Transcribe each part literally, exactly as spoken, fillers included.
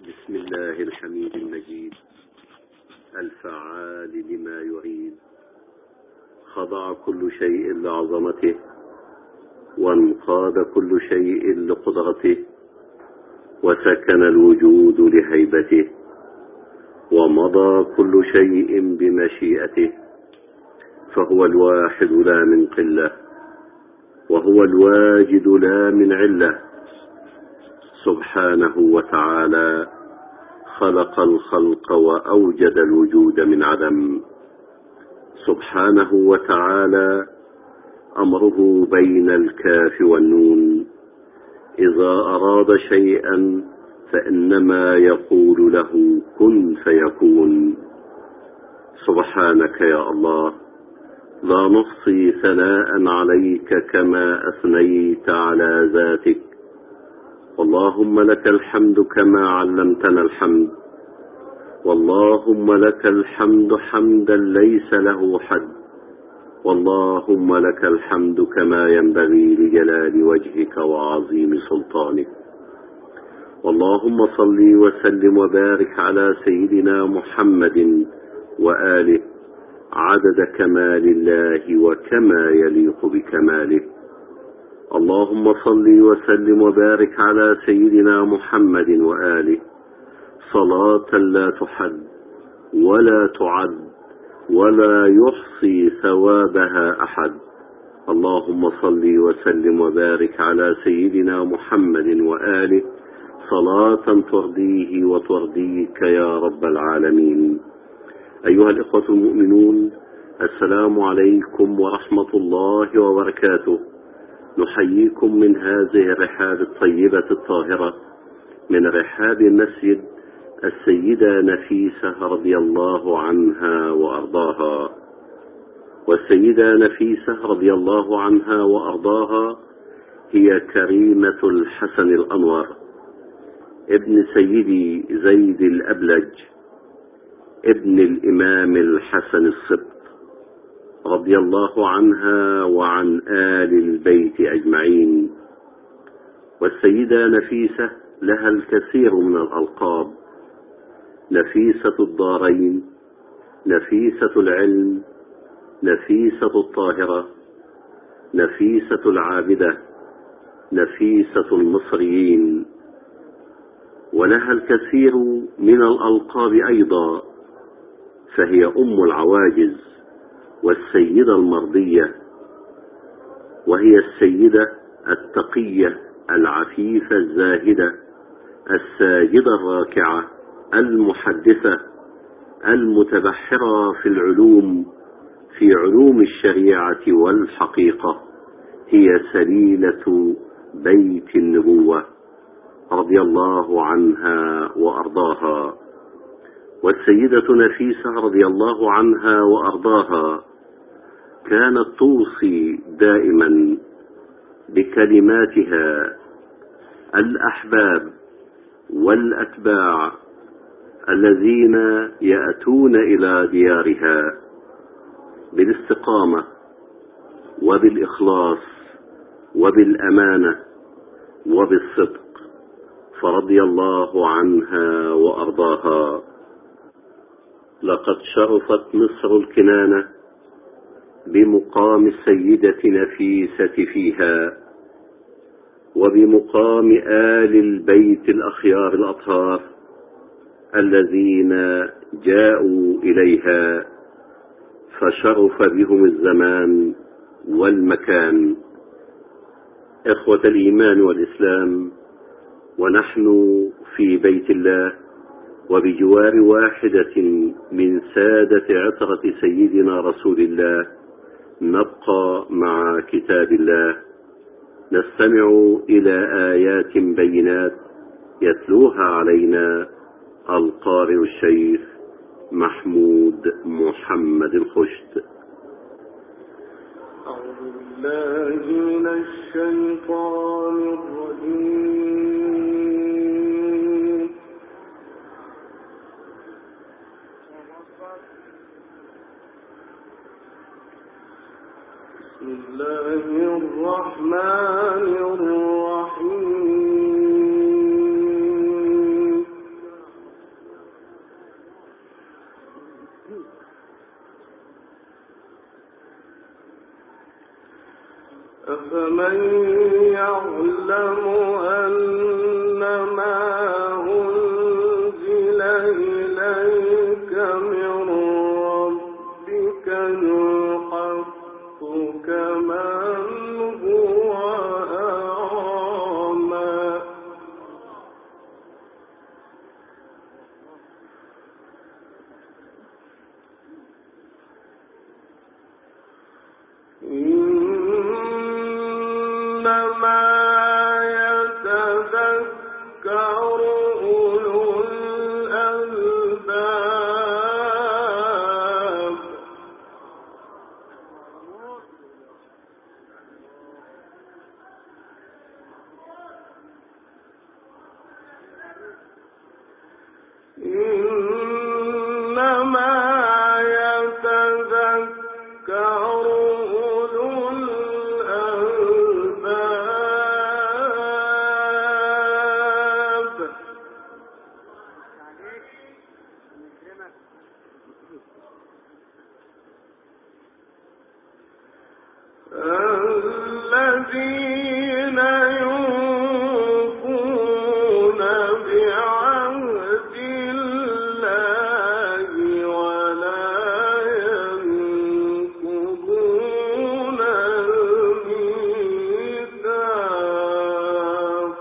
بسم الله الحميد المجيد الفعال لما يريد. خضع كل شيء لعظمته، وانقاد كل شيء لقدرته، وسكن الوجود لهيبته، ومضى كل شيء بمشيئته. فهو الواحد لا من قلة، وهو الواجد لا من علة. سبحانه وتعالى خلق الخلق وأوجد الوجود من عدم. سبحانه وتعالى أمره بين الكاف والنون. إذا أراد شيئا فإنما يقول له كن فيكون. سبحانك يا الله، لا نحصي ثناء عليك كما أثنيت على ذاتك. اللهم لك الحمد كما علمتنا الحمد، واللهم لك الحمد حمدا ليس له حد، واللهم لك الحمد كما ينبغي لجلال وجهك وعظيم سلطانك. اللهم صل وسلم وبارك على سيدنا محمد وآله عدد كمال الله وكما يليق بكماله. اللهم صل وسلم وبارك على سيدنا محمد وآله صلاة لا تحد ولا تعد ولا يحصي ثوابها أحد. اللهم صل وسلم وبارك على سيدنا محمد وآله صلاة ترضيه وترضيك يا رب العالمين. أيها الإخوة المؤمنون، السلام عليكم ورحمة الله وبركاته. نحييكم من هذه الرحاب الطيبة الطاهرة، من رحاب مسجد السيدة نفيسة رضي الله عنها وأرضاها. والسيدة نفيسة رضي الله عنها وأرضاها هي كريمة الحسن الأنور ابن سيدي زيد الأبلج ابن الإمام الحسن السبط رضي الله عنها وعن آل البيت أجمعين. والسيدة نفيسة لها الكثير من الألقاب: نفيسة الدارين، نفيسة العلم، نفيسة الطاهرة، نفيسة العابدة، نفيسة المصريين، ولها الكثير من الألقاب أيضا. فهي أم العواجز والسيدة المرضية، وهي السيدة التقية العفيفة الزاهدة الساجدة الراكعة المحدثة المتبحرة في العلوم، في علوم الشريعة والحقيقة. هي سليلة بيت النبوة رضي الله عنها وأرضاها. والسيدة نفيسة رضي الله عنها وأرضاها كانت توصي دائما بكلماتها الأحباب والأتباع الذين يأتون إلى ديارها بالاستقامة وبالإخلاص وبالأمانة وبالصدق، فرضي الله عنها وأرضاها. لقد شرفت مصر الكنانة بمقام السيدة نفيسة فيها، وبمقام آل البيت الأخيار الأطهار الذين جاءوا إليها، فشرف بهم الزمان والمكان. إخوة الإيمان والإسلام، ونحن في بيت الله وبجوار واحدة من سادة عطرة سيدنا رسول الله، نبقى مع كتاب الله، نستمع إلى آيات بينات يتلوها علينا القارئ الشيخ محمود محمد الخشت. أعوذ بالله من الشيطان الرجيم. بسم الله الرحمن الرحيم. فمن يعلم أنما أنزل إليك من ربك الحق كمن هو أعمى إنما يتذكر أولو الألباب إنما يتذكر أولو الألباب الذين يوفون بعهد الله ولا ينقضون الميثاق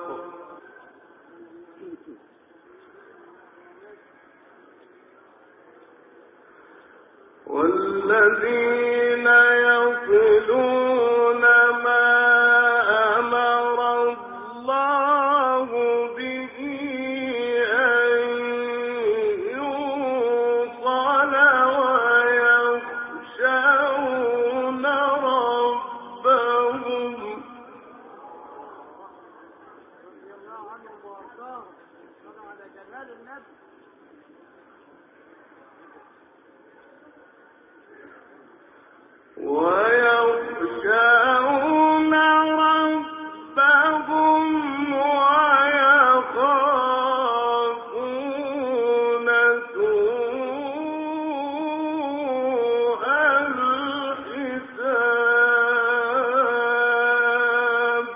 والذين يصلون ما أمر الله به أن يوصل ويخشون ربهم ويخشون ربهم ويخافون سوء الحساب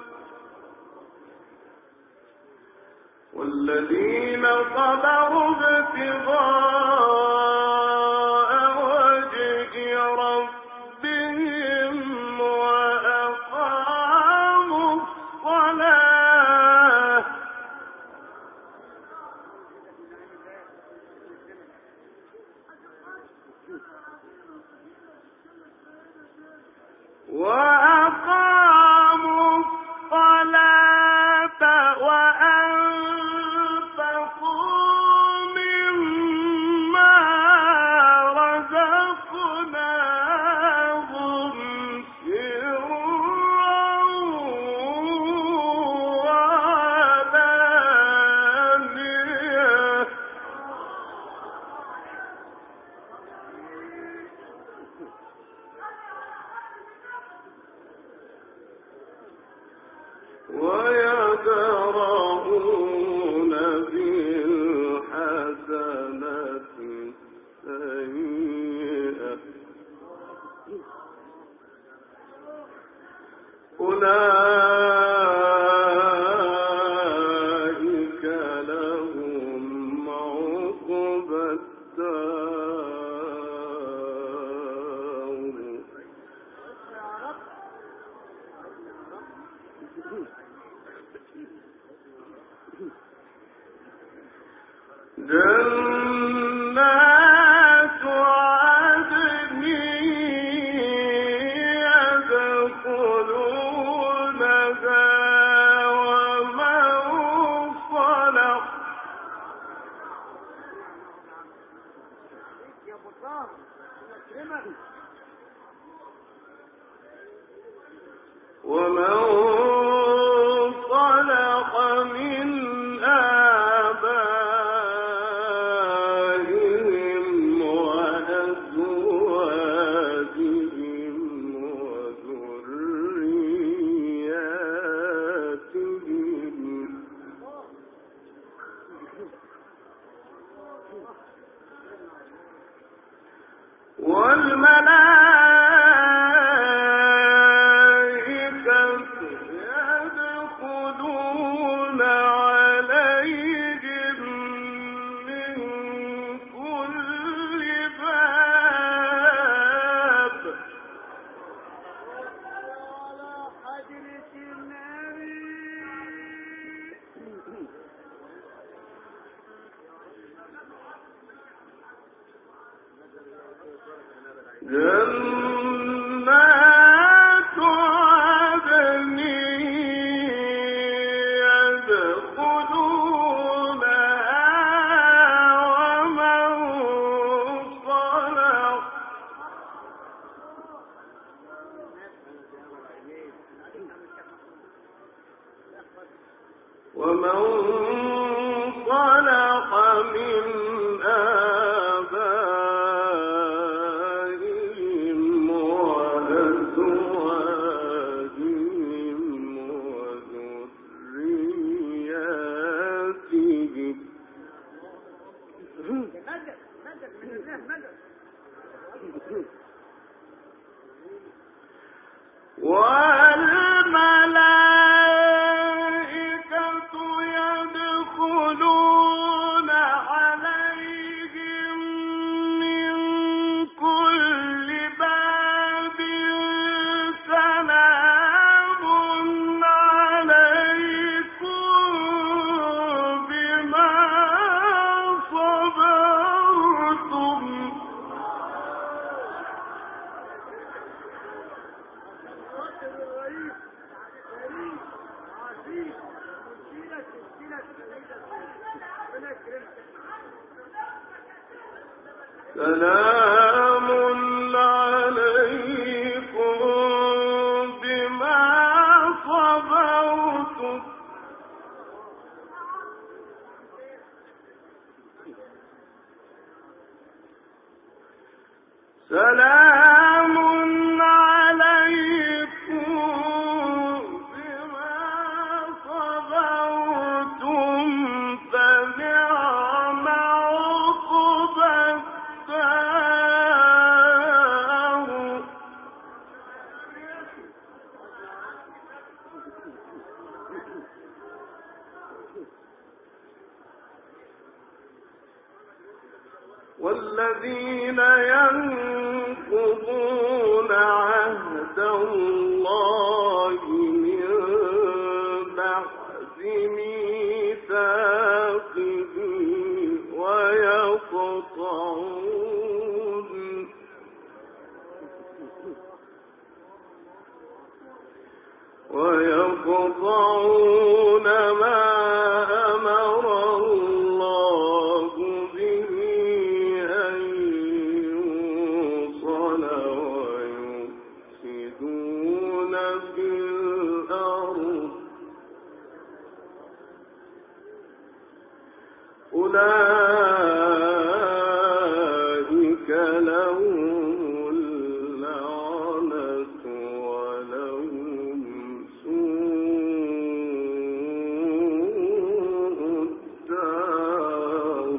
والذين صبروا ابتغاء وجه ربهم وأقاموا الصلاة وأقاموا الصلاة وأنفقوا مما رزقناهم سرا وعلانية ويدرؤون بالحسنة السيئة أولئك لهم عقبى الدار جنات عدن يدخلونها ومن صلح ومن صلح من آبائهم وأزواجهم وذرياتهم والملائكة جنات عدن يدخلونها ومن صلح ومن صلح من آبائهم وأزواجهم وذرياتهم والملائكة يدخلون عليهم من كل باب سلام عليكم بما صبرتم سلام عليكم بما صبرتم سلام عليكم بما صبرتم فنعم عقبى الدار والذين ينقضون عهد الله من بعد ميثاقه ويقطعون ويقطعون ما أمر الله به أن يوصل ويفسدون في الأرض أولئك لهم اللعنة ولهم سوء الدار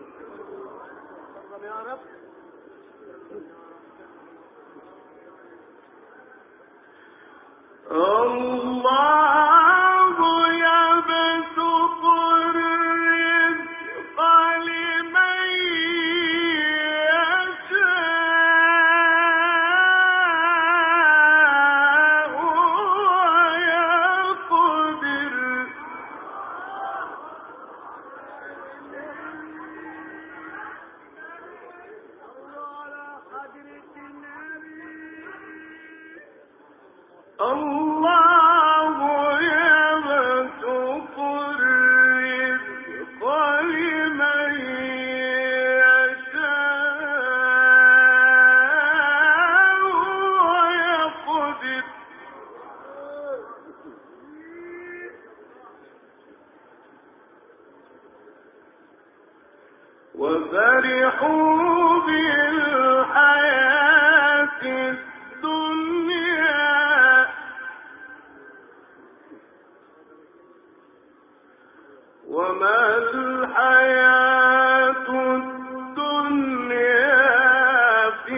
الله يبسط الرزق لمن يشاء ويقدر الله يبسط الرزق لمن يشاء ويقدر وفرحوا بالحياة الدنيا وما الحياة الدنيا في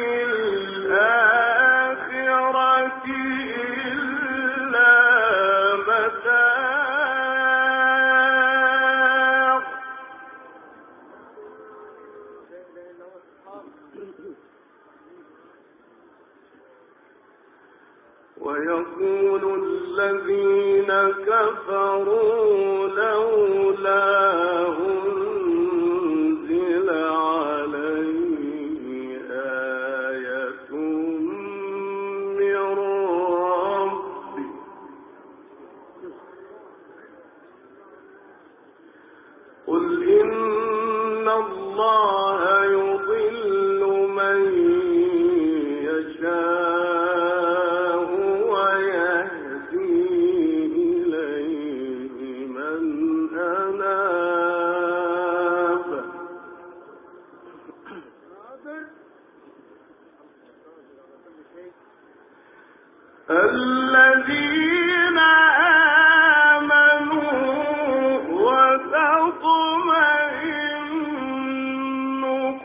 الآخرة إلا متاع ويقول الذين كفروا لولا أنزل عليه آية إن الله يضل من يشاء ويهدي إليه من أناب. الذين آمنوا وتطمئن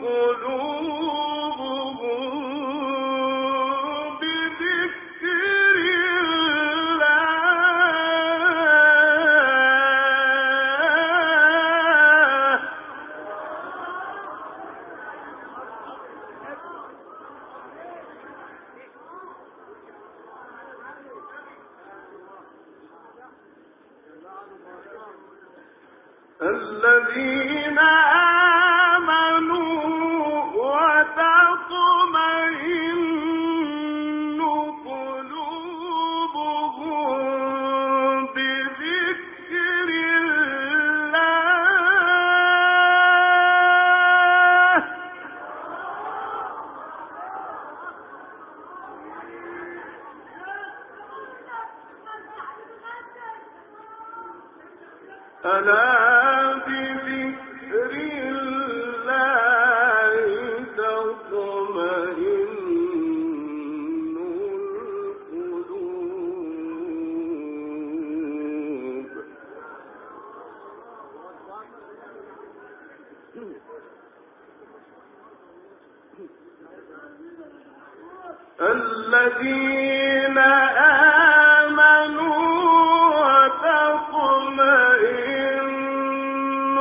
قلوبهم بذكر الله. الذين آمنوا وتطمئن قلوبهم بذكر الله. ألا بذكر الله تطمئن القلوب. الذين آمنوا وتطمئن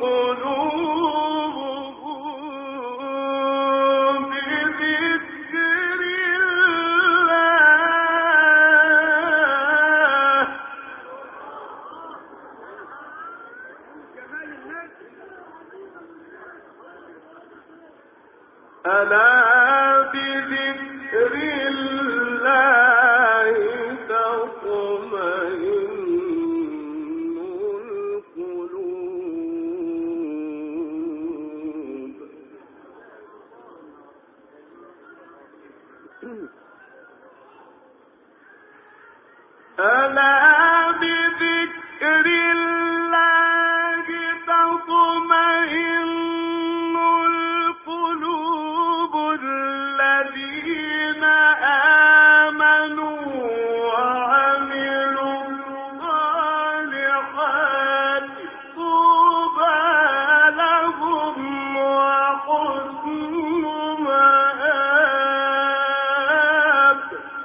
قلوبهم بذكر الله. ألا بذكر الله تطمئن القلوب. ألا بذكر الله تطمئن القلوب. الذين آمنوا وعملوا الصالحات طوبى لهم وحسن مآب.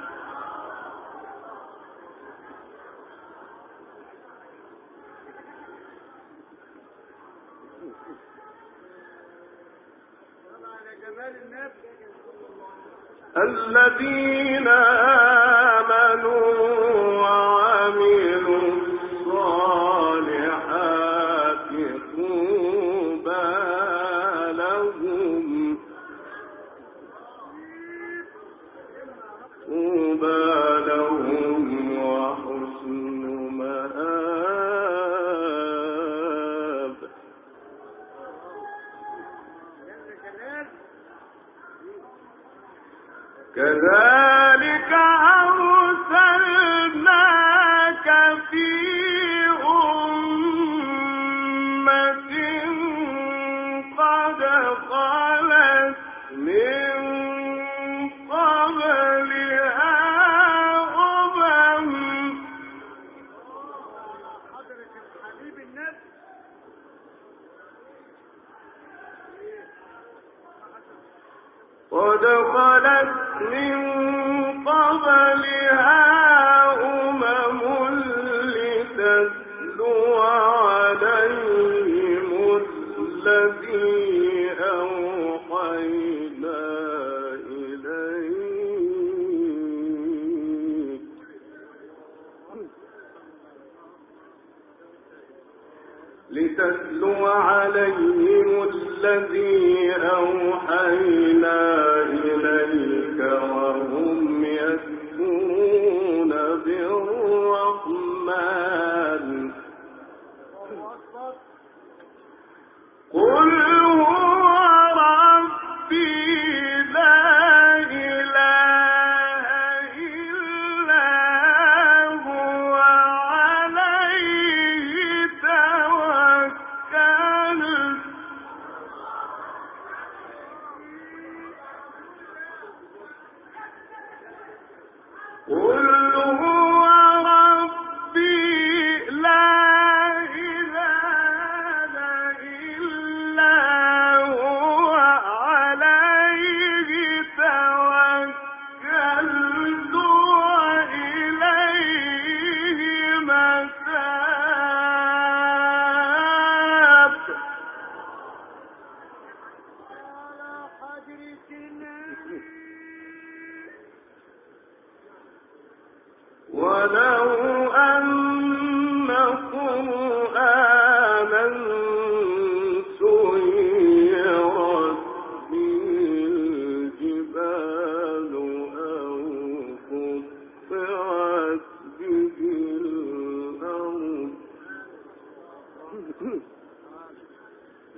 الذين آمنوا وعملوا الصالحات طوبى لهم طوبى لهم وحسن مآب. كذلك أرسلناك في أمة قد خلت من قبلها أمم قد خلت من قبلها أمم لتتلو عليهم الذي أوحينا إليك. لتتلو عليهم الذي أوحينا إليك وهم يكفرون بالرحمن. قل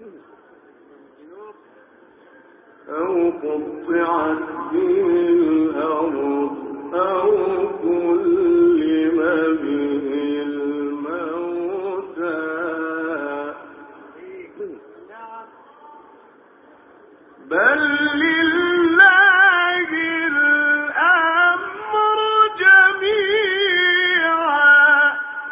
أو قطعت به الأرض أو كلم به الموتى بل لله الأمر جميعا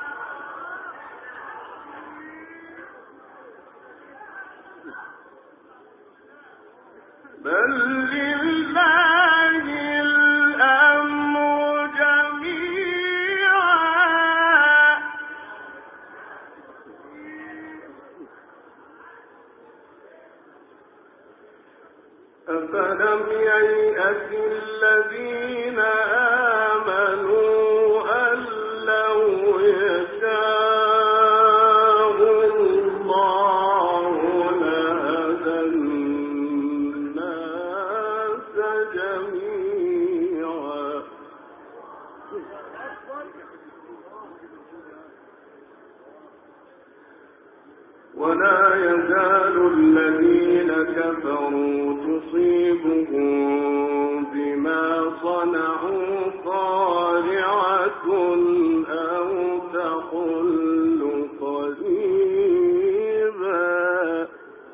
بل لله الأمر جميعا أفلم ييأس الذين آمنوا أن لو يشاء الله لهدى الناس جميعا ولا يزال الذين كفروا تصيبهم بما صنعوا قارعة أو تحل قريبا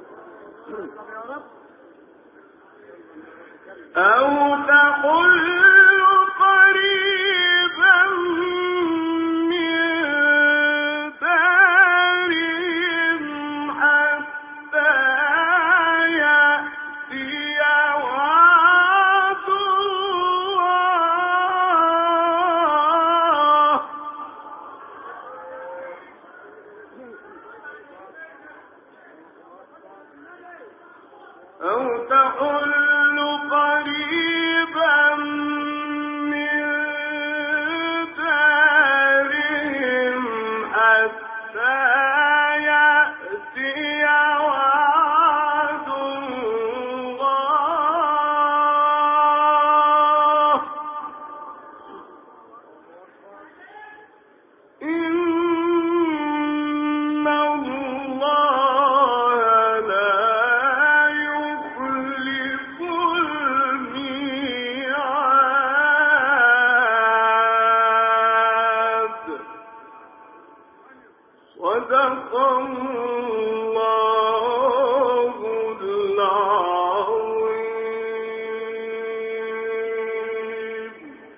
أو تحل قريبا من دارهم حتى يأتي وعد الله أو تحل قريبا من دارهم حتى يأتي وعد الله إن الله لا يخلف الميعاد صدق الله العظيم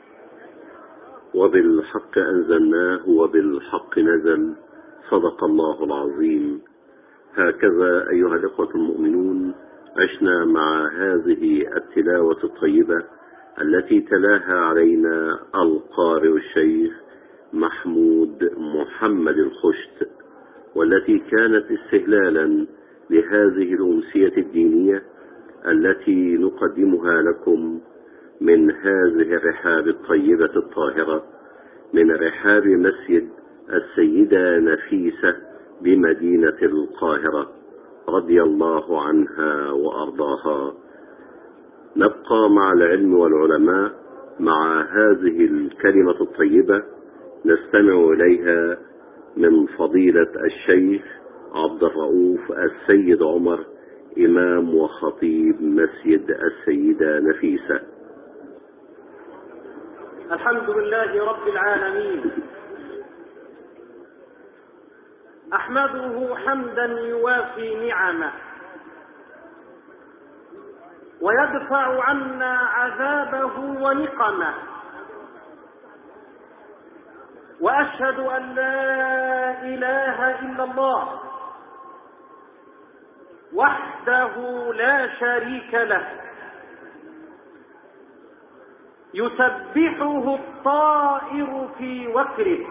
وبالحق أنزلناه وبالحق نزل صدق الله العظيم. هكذا أيها الإخوة المؤمنون عشنا مع هذه التلاوة الطيبة التي تلاها علينا القارئ الشيخ محمود محمد الخشت، والتي كانت استهلالا لهذه الأمسية الدينية التي نقدمها لكم من هذه الرحاب الطيبة الطاهرة، من رحاب مسجد السيدة نفيسة بمدينة القاهرة رضي الله عنها وأرضاها. نبقى مع العلم والعلماء مع هذه الكلمة الطيبة نستمع إليها من فضيلة الشيخ عبد الرؤوف السيد عمر، إمام وخطيب مسجد السيدة نفيسة. الحمد لله رب العالمين، أحمده حمدا يوافي نعمه ويدفع عنا عذابه ونقمه، وأشهد أن لا إله إلا الله وحده لا شريك له، يسبحه الطائر في وكره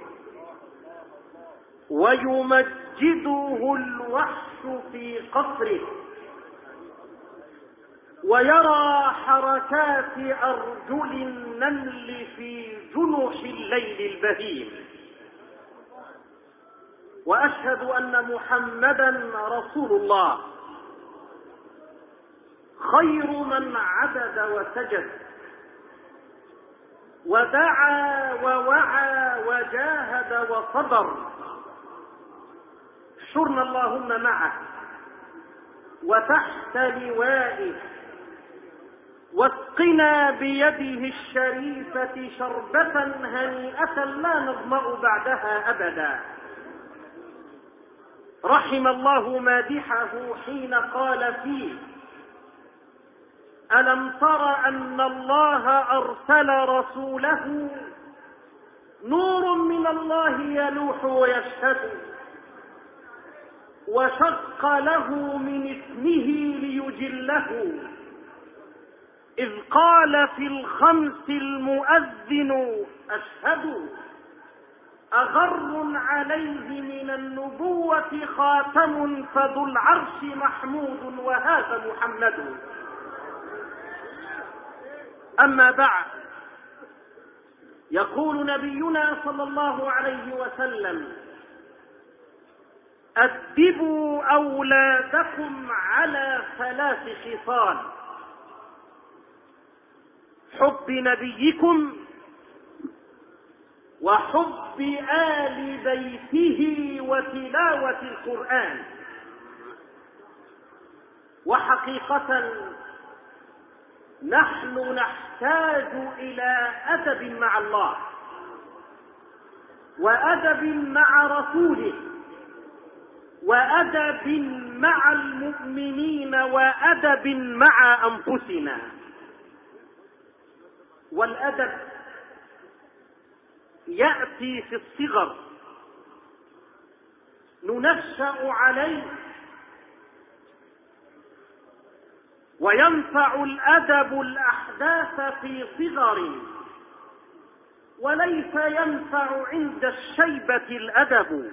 ويمجده الوحش في قصره، ويرى حركات أرجل النمل في جنح الليل البهيم. وأشهد أن محمدا رسول الله، خير من عبد وسجد ودعا ووعى وجاهد وصبر. شرنا اللهم معه وتحت لوائه، واسقنا بيده الشريفة شربة هنيئة لا نظمأ بعدها أبدا. رحم الله مادحه حين قال فيه: ألم تر أن الله أرسل رسوله نور من الله يلوح ويشهد، وشق له من اسمه ليجله، إذ قال في الخمس المؤذن أشهد، أغر عليه من النبوة خاتم، فذو العرش محمود وهذا محمد. أما بعد، يقول نبينا صلى الله عليه وسلم: أدبوا أولادكم على ثلاث خصال: حب نبيكم، وحب آل بيته، وتلاوة القرآن. وحقيقة نحن نحتاج إلى أدب مع الله، وأدب مع رسوله، وأدب مع المؤمنين، وأدب مع أنفسنا. والأدب يأتي في الصغر، ننشأ عليه، وينفع الأدب الأحداث في صغر، وليس ينفع عند الشيبة الأدب.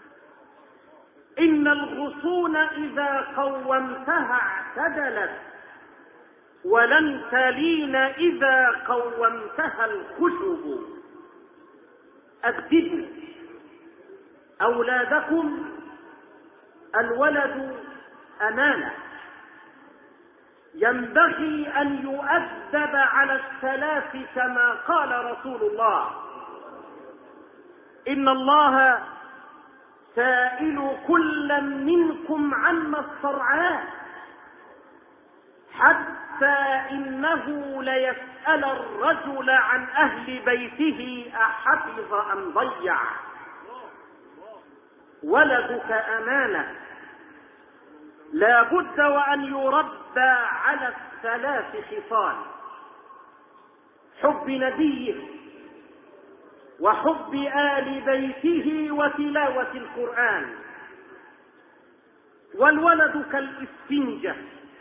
إن الغصون إذا قومتها اعتدلت، ولن تلين إذا قومتها الخشب. أدبوا أولادكم. الولد أمانة، ينبغي أن يؤدب على الثلاث كما قال رسول الله: إن الله سائل كل منكم عما استرعاه، حتى إنه ليسأل الرجل عن أهل بيته أحفظ أم ضيع. ولدك أمانة، لا بد وأن يربى على الثلاث خصال: حب نبيه، وحب آل بيته، وتلاوة القرآن. والولد كالإسفنجة،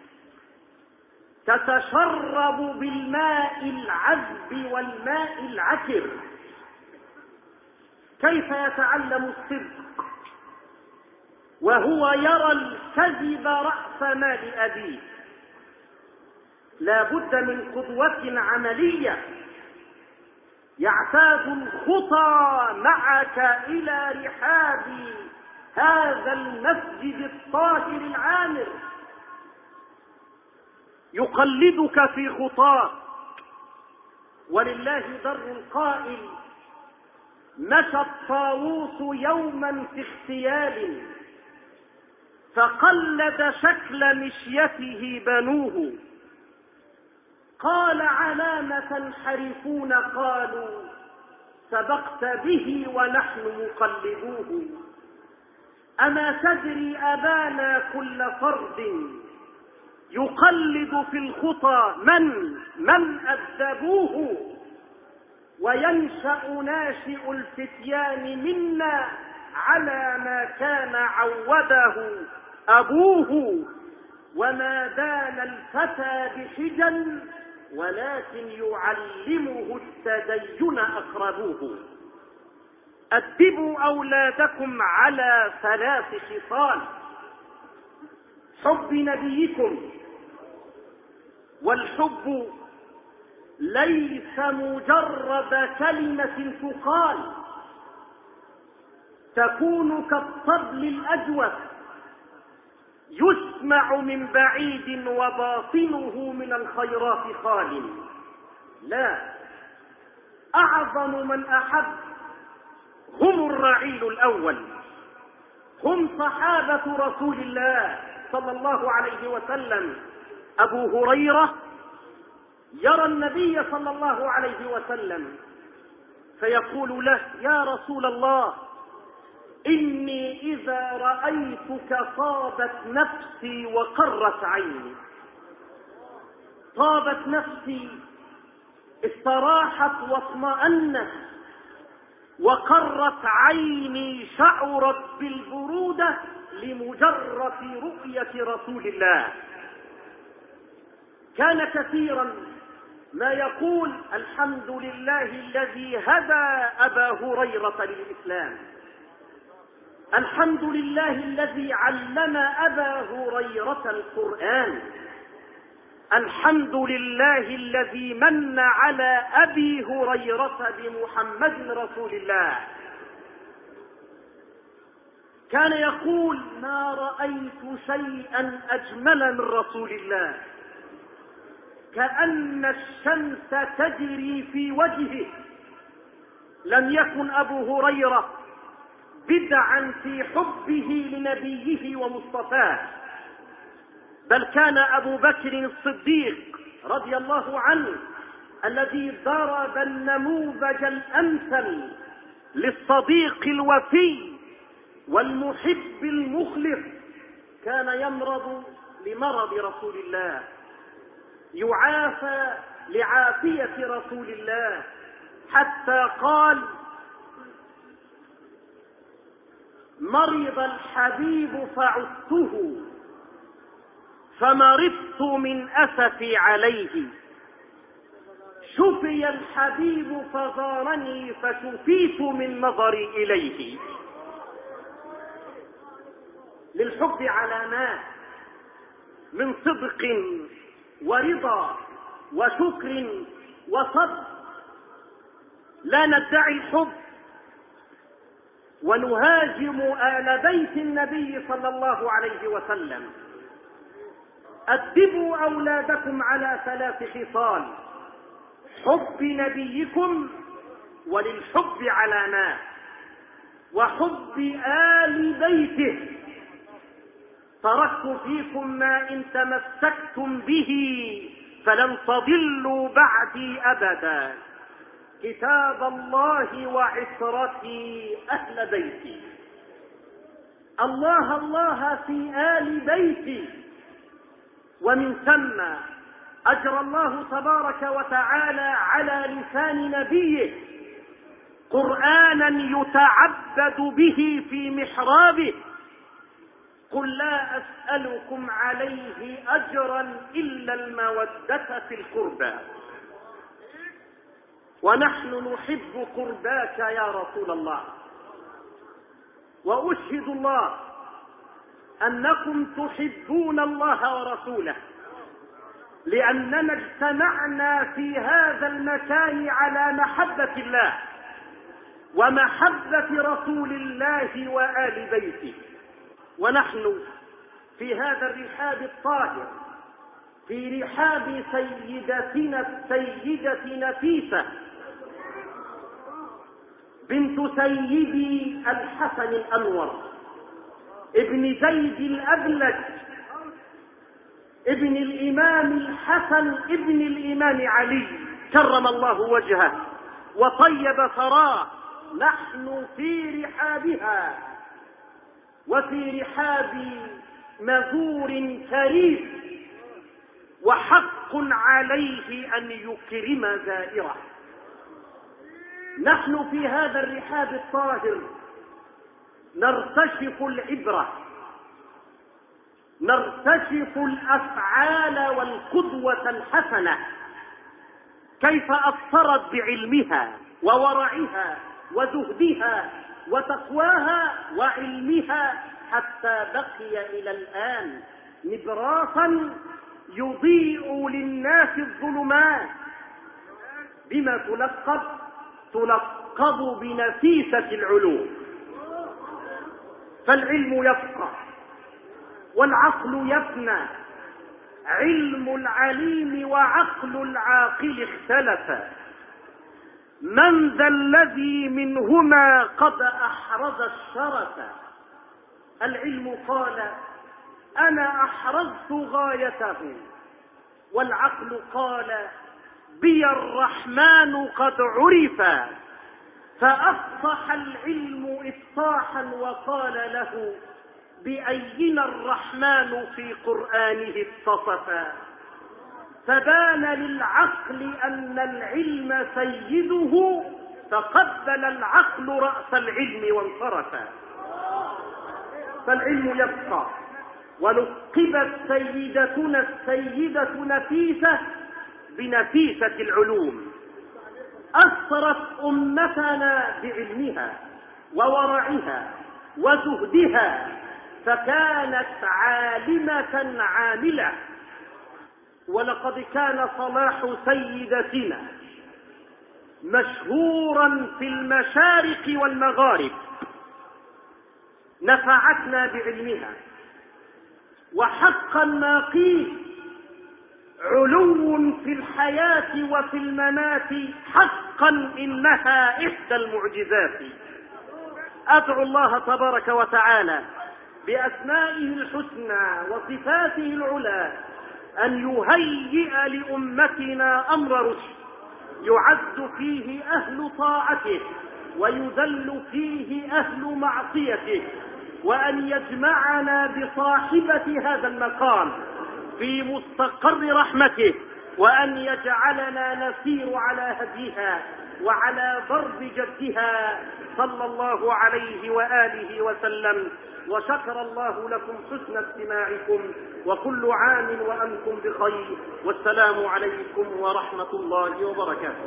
تتشرب بالماء العذب والماء العكر. كيف يتعلم الصدق وهو يرى الكذب رأس مال أبيه؟ لا بد من قدوة عملية يعتاد الخطى معك إلى رحاب هذا المسجد الطاهر العامر، يقلدك في خطاك. ولله در القائل: مشى الطاووس يوما في اغتيال، فقلد شكل مشيته بنوه، قال: على ما تنحرفون؟ قالوا: سبقت به ونحن مقلدوه. أما تدري أبانا كل فرد يقلد في الخطى من من أدبوه، وينشأ ناشئ الفتيان منا على ما كان عوده أبوه. وما دان الفتى بحجا، ولكن يعلمه التدين أقربوه. أدبوا أولادكم على ثلاث خصال: حب نبيكم. والحب ليس مجرد كلمة تقال، تكون كالطبل الأجوف، يسمع من بعيد وباطنه من الخيرات خال. لا، أعظم من أحب هم الرعيل الأول، هم صحابة رسول الله صلى الله عليه وسلم أبو هريرة يرى النبي صلى الله عليه وسلم فيقول له: يا رسول الله، إني إذا رأيتك طابت نفسي وقرت عيني. طابت نفسي، استراحت واطمأنت، وقرت عيني، شعرت بالبرودة لمجرد رؤية رسول الله. كان كثيرا ما يقول: الحمد لله الذي هدى أبا هريرة للإسلام، الحمد لله الذي علم أبا هريرة القرآن، الحمد لله الذي من على أبي هريرة بمحمد رسول الله. كان يقول: ما رأيت شيئا أجمل من رسول الله، كأن الشمس تجري في وجهه. لم يكن أبو هريرة بدعا في حبه لنبيه ومصطفاه، بل كان أبو بكر الصديق رضي الله عنه الذي ضرب النموذج الأمثل للصديق الوفي والمحب المخلص. كان يمرض لمرض رسول الله، يعافى لعافية رسول الله، حتى قال: مرض الحبيب فعدته فمرضت من أسفي عليه، شفي الحبيب فزارني فشفيت من نظري إليه. للحب علامات من صدق ورضا وشكر وصبر. لا ندعي الحب ونهاجم آل بيت النبي صلى الله عليه وسلم. أدبوا أولادكم على ثلاث خصال: حب نبيكم، وللحب علامات، وحب آل بيته. تركت فيكم ما إن تمسكتم به فلن تضلوا بعدي أبدا: كتاب الله وعترتي أهل بيتي. الله الله في آل بيتي. ومن ثم أجرى الله تبارك وتعالى على لسان نبيه قرآنا يتعبد به في محرابه: قل لا أسألكم عليه أجرا إلا المودة في القربى. ونحن نحب قرباك يا رسول الله، وأشهد الله أنكم تحبون الله ورسوله، لأننا اجتمعنا في هذا المكان على محبة الله ومحبة رسول الله وآل بيته. ونحن في هذا الرحاب الطاهر، في رحاب سيدتنا السيدة نفيسة بنت سيدي الحسن الأنور ابن زيد الأبلج ابن الإمام الحسن ابن الإمام علي كرم الله وجهه وطيب ثراه. نحن في رحابها وفي رحاب مزور كريم، وحق عليه أن يكرم زائره. نحن في هذا الرحاب الطاهر نرتشف العبرة، نرتشف الأفعال والقدوة الحسنة، كيف أثرت بعلمها وورعها وزهدها وتقواها وعلمها حتى بقي إلى الآن نبراسا يضيء للناس الظلمات. بما تلقب تلقب بنفيسة العلوم. فالعلم يبقى والعقل يفنى، علم العليم وعقل العاقل اختلفا، من ذا الذي منهما قد أحرز الشرف؟ العلم قال أنا أحرزت غايته، والعقل قال بي الرحمن قد عرف، فأفصح العلم إفصاحا وقال له بأينا الرحمن في قرآنه اتصفا. فبان للعقل أن العلم سيده، فقبل العقل رأس العلم وانصرفا. فالعلم يبقى. ولقبت سيدتنا السيدة نفيسة بنفيسة العلوم، أسرت أمتنا بعلمها وورعها وزهدها، فكانت عالمة عاملة. ولقد كان صلاح سيدتنا مشهورا في المشارق والمغارب، نفعتنا بعلمها. وحقا ما قيل علو في الحياة وفي الممات، حقا إنها إحدى المعجزات. أدعو الله تبارك وتعالى بأسمائه الحسنى وصفاته العلى أن يهيئ لأمتنا أمر رشد يعز فيه أهل طاعته ويذل فيه أهل معصيته، وأن يجمعنا بصاحبة هذا المقام في مستقر رحمته، وأن يجعلنا نسير على هديها وعلى ضرب جدها صلى الله عليه وآله وسلم. وشكر الله لكم حسن استماعكم، وكل عام وأنتم بخير، والسلام عليكم ورحمة الله وبركاته.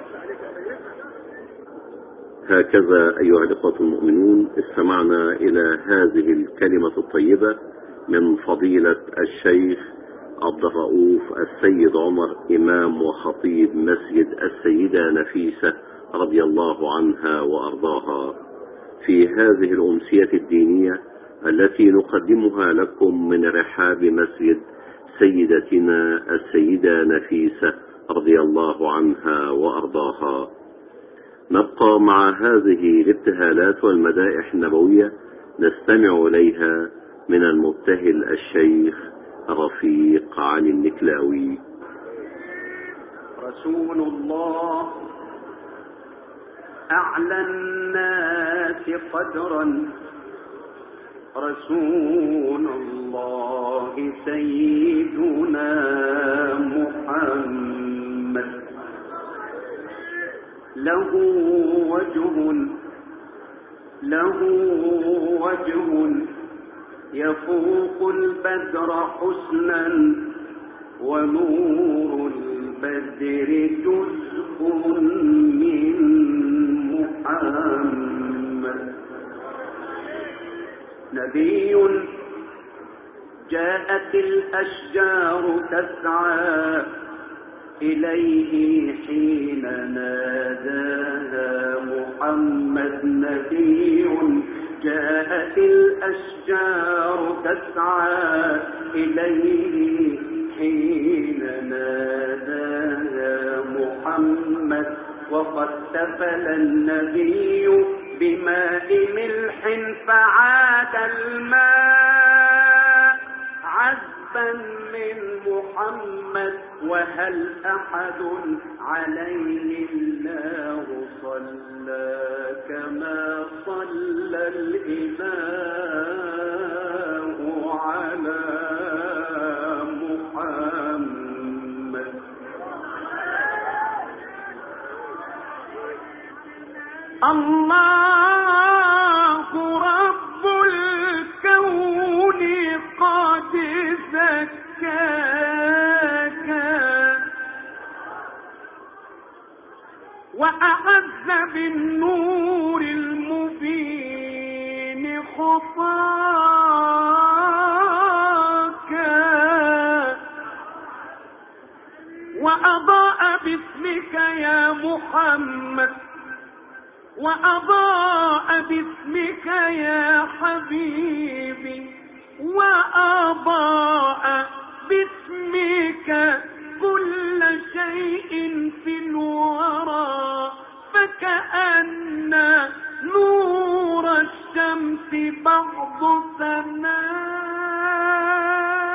هكذا أيها الإخوة المؤمنون استمعنا إلى هذه الكلمة الطيبة من فضيلة الشيخ عبد الرؤوف السيد عمر، إمام وخطيب مسجد السيدة نفيسة رضي الله عنها وأرضاها، في هذه الأمسية الدينية التي نقدمها لكم من رحاب مسجد سيدتنا السيدة نفيسة رضي الله عنها وأرضاها. نبقى مع هذه الابتهالات والمدائح النبوية نستمع إليها من المبتهل الشيخ رفيق علي النكلاوي. رسول الله أعلى الناس قدرا، رسول الله سيدنا محمد، له وجه له وجه يفوق البدر حسنا، ونور البدر جزء من محمد. نبي جاءت الأشجار تسعى إليه حين ناداها محمد. نبي جاءت الأشجار تسعى إليه حين ناداها محمد. وقد تفل النبي بماء ملح فعاد الماء عذبا من محمد. وهل أحد عليه الله صلى كما صلى الإله على محمد. الله رب الكون قد زكاك وأعز بالنور المبين خطاك، وأضاء باسمك يا محمد، وأضاء باسمك يا حبيبي، وأضاء باسمك كل شيء في الورى، فكأن نور الشمس بعض سماء.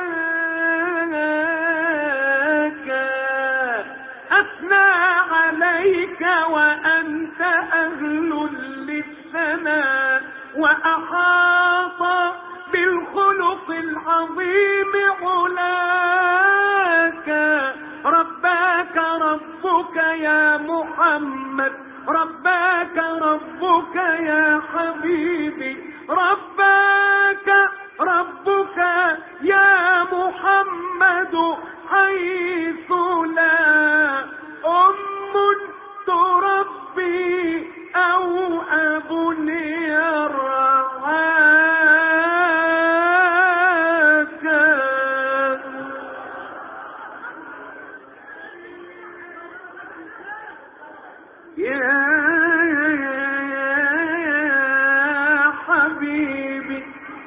وأحاط بالخلق العظيم علاك. رباك ربك يا محمد، رباك ربك يا حبيبي، رباك ربك يا محمد، حيث لا أم تربي أو أب يرعاك. يا حبيبي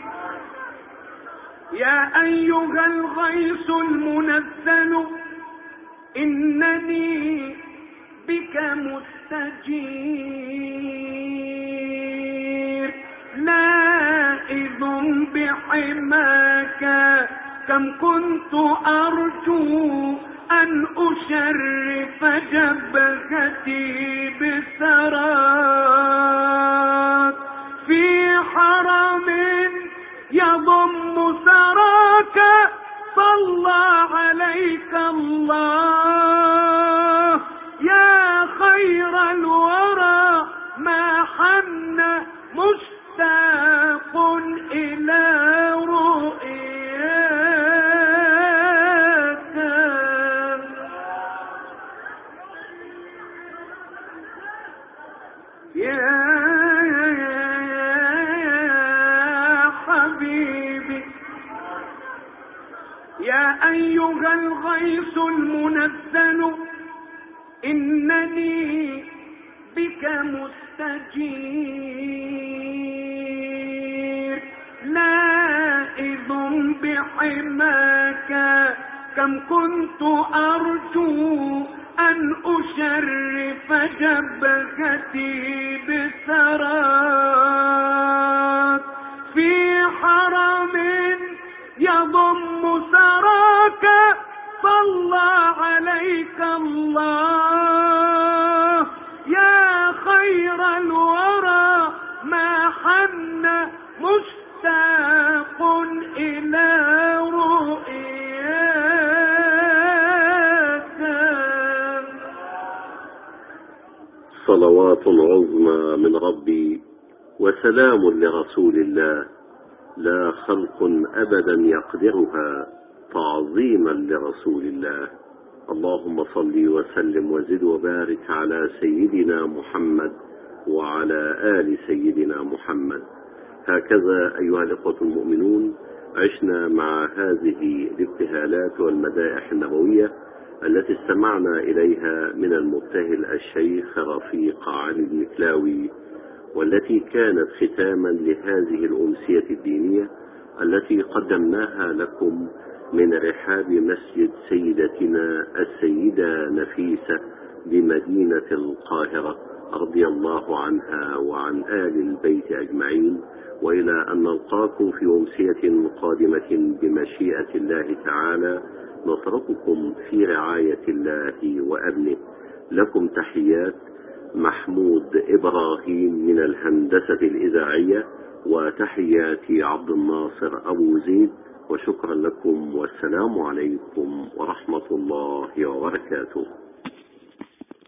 يا أيها الغيث المنزل، إنني بك مستجير، لائذ بحماك، كم كنت أرجو أن أشرف جبهتي بثراك، في حرم يضم ثراك، صلى عليك الله يا خير الورى، ما حن مشتاق إلى رؤياك. يا حبيبي يا أيها الغيث المنزل، إنني بك مستجير، لائذ بحماك، كم كنت أرجو أن أشرف جبهتي بثراك، في حرم يضم ثراك، صلى عليك الله يا خير الورى، ما حن مشتاق إلى رؤياك. صلوات عظمى من ربي وسلام لرسول الله، لا خلق أبدا يقدرها تعظيما لرسول الله. اللهم صل وسلم وزد وبارك على سيدنا محمد وعلى آل سيدنا محمد. هكذا أيها الإخوة المؤمنون عشنا مع هذه الابتهالات والمدائح النبوية التي استمعنا إليها من المبتهل الشيخ رفيق علي المكلاوي، والتي كانت ختاما لهذه الأمسية الدينية التي قدمناها لكم من رحاب مسجد سيدتنا السيدة نفيسة بمدينة القاهرة رضي الله عنها وعن آل البيت أجمعين، وإلى أن نلقاكم في أمسية قادمة بمشيئة الله تعالى، نترككم في رعاية الله وأمنه. لكم تحيات محمود إبراهيم من الهندسة الإذاعية، وتحياتي عبد الناصر أبو زيد، وشكرا لكم والسلام عليكم ورحمة الله وبركاته.